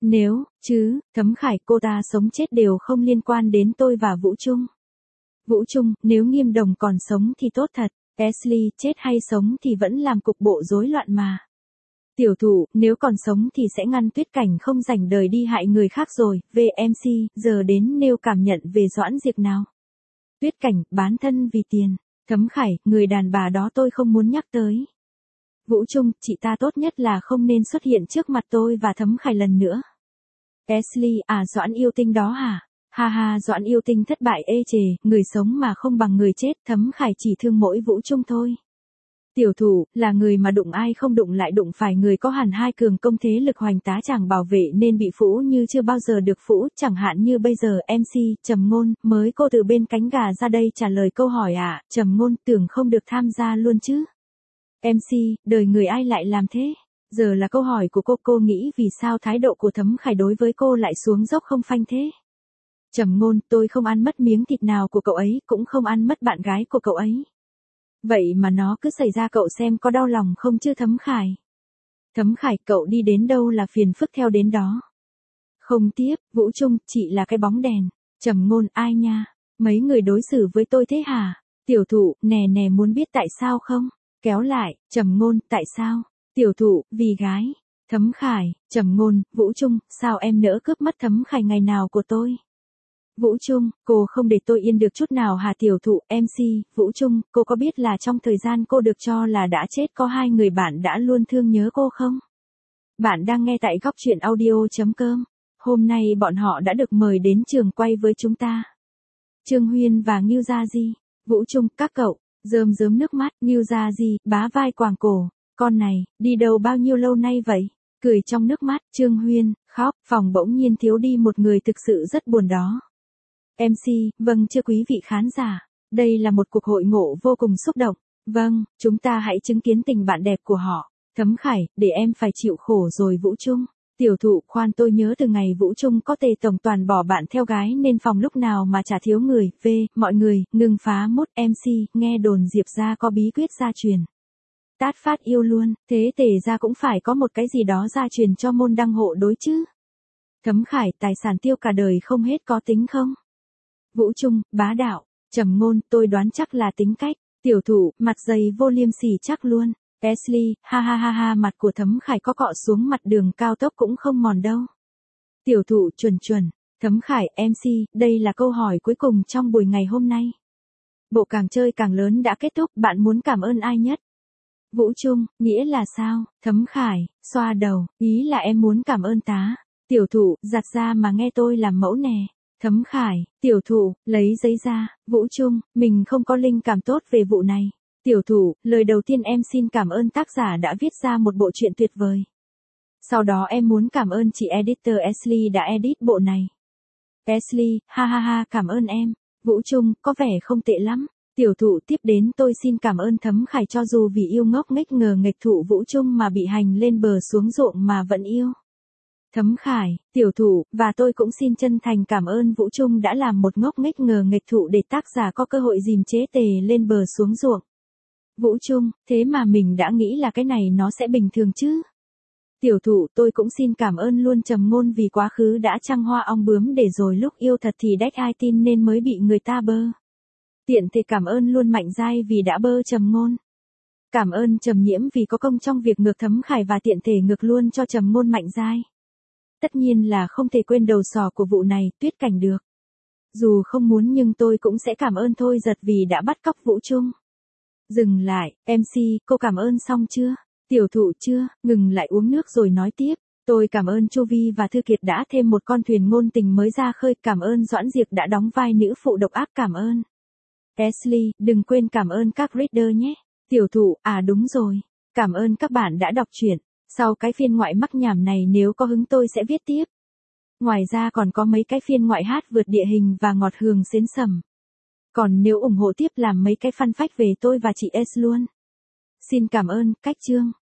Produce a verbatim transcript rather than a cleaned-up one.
Nếu, chứ, Thấm Khải, cô ta sống chết đều không liên quan đến tôi và Vũ Trung. Vũ Trung, nếu Nghiêm Đồng còn sống thì tốt thật, Ashley, chết hay sống thì vẫn làm cục bộ rối loạn mà. Tiểu thụ, nếu còn sống thì sẽ ngăn Tuyết Cảnh không rảnh đời đi hại người khác rồi, vê em xê, giờ đến nêu cảm nhận về Doãn Diệp nào. Tuyết Cảnh, bán thân vì tiền. Thấm Khải, người đàn bà đó tôi không muốn nhắc tới. Vũ Trung, chị ta tốt nhất là không nên xuất hiện trước mặt tôi và Thấm Khải lần nữa. Ashley, à Doãn yêu tinh đó hả? Ha ha, Doãn yêu tinh thất bại ê chề, người sống mà không bằng người chết, Thấm Khải chỉ thương mỗi Vũ Trung thôi. Tiểu thủ, là người mà đụng ai không đụng lại đụng phải người có hẳn hai cường công thế lực hoành tá chẳng bảo vệ nên bị phũ như chưa bao giờ được phũ, chẳng hạn như bây giờ em xê, Trầm Ngôn, mới cô từ bên cánh gà ra đây trả lời câu hỏi à, Trầm Ngôn tưởng không được tham gia luôn chứ. em xê, đời người ai lại làm thế? Giờ là câu hỏi của cô, cô nghĩ vì sao thái độ của Thấm Khải đối với cô lại xuống dốc không phanh thế? Trầm Ngôn, tôi không ăn mất miếng thịt nào của cậu ấy, cũng không ăn mất bạn gái của cậu ấy. Vậy mà nó cứ xảy ra cậu xem có đau lòng không chứ Thấm Khải? Thấm Khải, cậu đi đến đâu là phiền phức theo đến đó. Không tiếp, Vũ Trung, chị là cái bóng đèn. Trầm Ngôn, ai nha? Mấy người đối xử với tôi thế hả? Tiểu thụ, nè nè muốn biết tại sao không? Kéo lại, Trầm Ngôn, tại sao? Tiểu thụ, vì gái. Thấm Khải, Trầm Ngôn, Vũ Trung, sao em nỡ cướp mất Thấm Khải ngày nào của tôi? Vũ Trung, cô không để tôi yên được chút nào hả tiểu thụ, em xê, Vũ Trung, cô có biết là trong thời gian cô được cho là đã chết có hai người bạn đã luôn thương nhớ cô không? Bạn đang nghe tại góc truyện audio.com. Hôm nay bọn họ đã được mời đến trường quay với chúng ta. Trương Huyên và Ngưu Gia Di. Vũ Trung, các cậu, rơm rớm nước mắt, Ngưu Gia Di, bá vai quàng cổ. Con này, đi đâu bao nhiêu lâu nay vậy? Cười trong nước mắt, Trương Huyên, khóc, phòng bỗng nhiên thiếu đi một người thực sự rất buồn đó. em xê, vâng thưa quý vị khán giả, đây là một cuộc hội ngộ vô cùng xúc động. Vâng, chúng ta hãy chứng kiến tình bạn đẹp của họ. Thấm Khải, để em phải chịu khổ rồi Vũ Trung. Tiểu thụ, khoan tôi nhớ từ ngày Vũ Trung có tề tổng toàn bỏ bạn theo gái nên phòng lúc nào mà chả thiếu người. V, mọi người, ngừng phá mốt em xê, nghe đồn Diệp gia có bí quyết gia truyền. Tát phát yêu luôn, thế tề gia cũng phải có một cái gì đó gia truyền cho môn đăng hộ đối chứ. Thấm Khải, tài sản tiêu cả đời không hết có tính không? Vũ Trung, bá đạo. Trầm Ngôn, tôi đoán chắc là tính cách. Tiểu thụ, mặt dày vô liêm sỉ chắc luôn. Ashley, ha ha ha ha, mặt của Thấm Khải có cọ xuống mặt đường cao tốc cũng không mòn đâu. Tiểu thụ, chuẩn chuẩn. Thấm Khải, em xê, đây là câu hỏi cuối cùng trong buổi ngày hôm nay. Bộ càng chơi càng lớn đã kết thúc, bạn muốn cảm ơn ai nhất? Vũ Trung, nghĩa là sao? Thấm Khải, xoa đầu, ý là em muốn cảm ơn tá. Tiểu thụ, giặt ra mà nghe tôi làm mẫu nè. Thấm Khải, tiểu thụ, lấy giấy ra. Vũ Trung, mình không có linh cảm tốt về vụ này. Tiểu thụ, lời đầu tiên em xin cảm ơn tác giả đã viết ra một bộ truyện tuyệt vời. Sau đó em muốn cảm ơn chị editor Ashley đã edit bộ này. Ashley, ha ha ha, cảm ơn em. Vũ Trung, có vẻ không tệ lắm. Tiểu thụ, tiếp đến tôi xin cảm ơn Thấm Khải cho dù vì yêu ngốc nghếch ngờ nghệch thụ Vũ Trung mà bị hành lên bờ xuống ruộng mà vẫn yêu. Thấm Khải, tiểu thụ, và tôi cũng xin chân thành cảm ơn Vũ Trung đã làm một ngốc nghếch ngờ nghệch thụ để tác giả có cơ hội dìm chế tề lên bờ xuống ruộng. Vũ Trung, thế mà mình đã nghĩ là cái này nó sẽ bình thường chứ. Tiểu thụ, tôi cũng xin cảm ơn luôn Trầm Ngôn vì quá khứ đã trăng hoa ong bướm để rồi lúc yêu thật thì đách ai tin nên mới bị người ta bơ. Tiện thể cảm ơn luôn Mạnh Giai vì đã bơ Trầm Ngôn. Cảm ơn Trầm Nhiễm vì có công trong việc ngược Thấm Khải và tiện thể ngược luôn cho Trầm Ngôn Mạnh Giai. Tất nhiên là không thể quên đầu sò của vụ này, Tuyết Cảnh được. Dù không muốn nhưng tôi cũng sẽ cảm ơn Thôi Giật vì đã bắt cóc Vũ Trung. Dừng lại, em xê, cô cảm ơn xong chưa? Tiểu thụ chưa, ngừng lại uống nước rồi nói tiếp. Tôi cảm ơn Chu Vi và Thư Kiệt đã thêm một con thuyền ngôn tình mới ra khơi, cảm ơn Doãn Diệp đã đóng vai nữ phụ độc ác, cảm ơn. Ashley, đừng quên cảm ơn các reader nhé. Tiểu thụ, à đúng rồi. Cảm ơn các bạn đã đọc truyện. Sau cái phiên ngoại mắc nhảm này nếu có hứng tôi sẽ viết tiếp. Ngoài ra còn có mấy cái phiên ngoại hát vượt địa hình và ngọt hương xến sầm. Còn nếu ủng hộ tiếp làm mấy cái fun fact về tôi và chị S luôn. Xin cảm ơn, cách chương.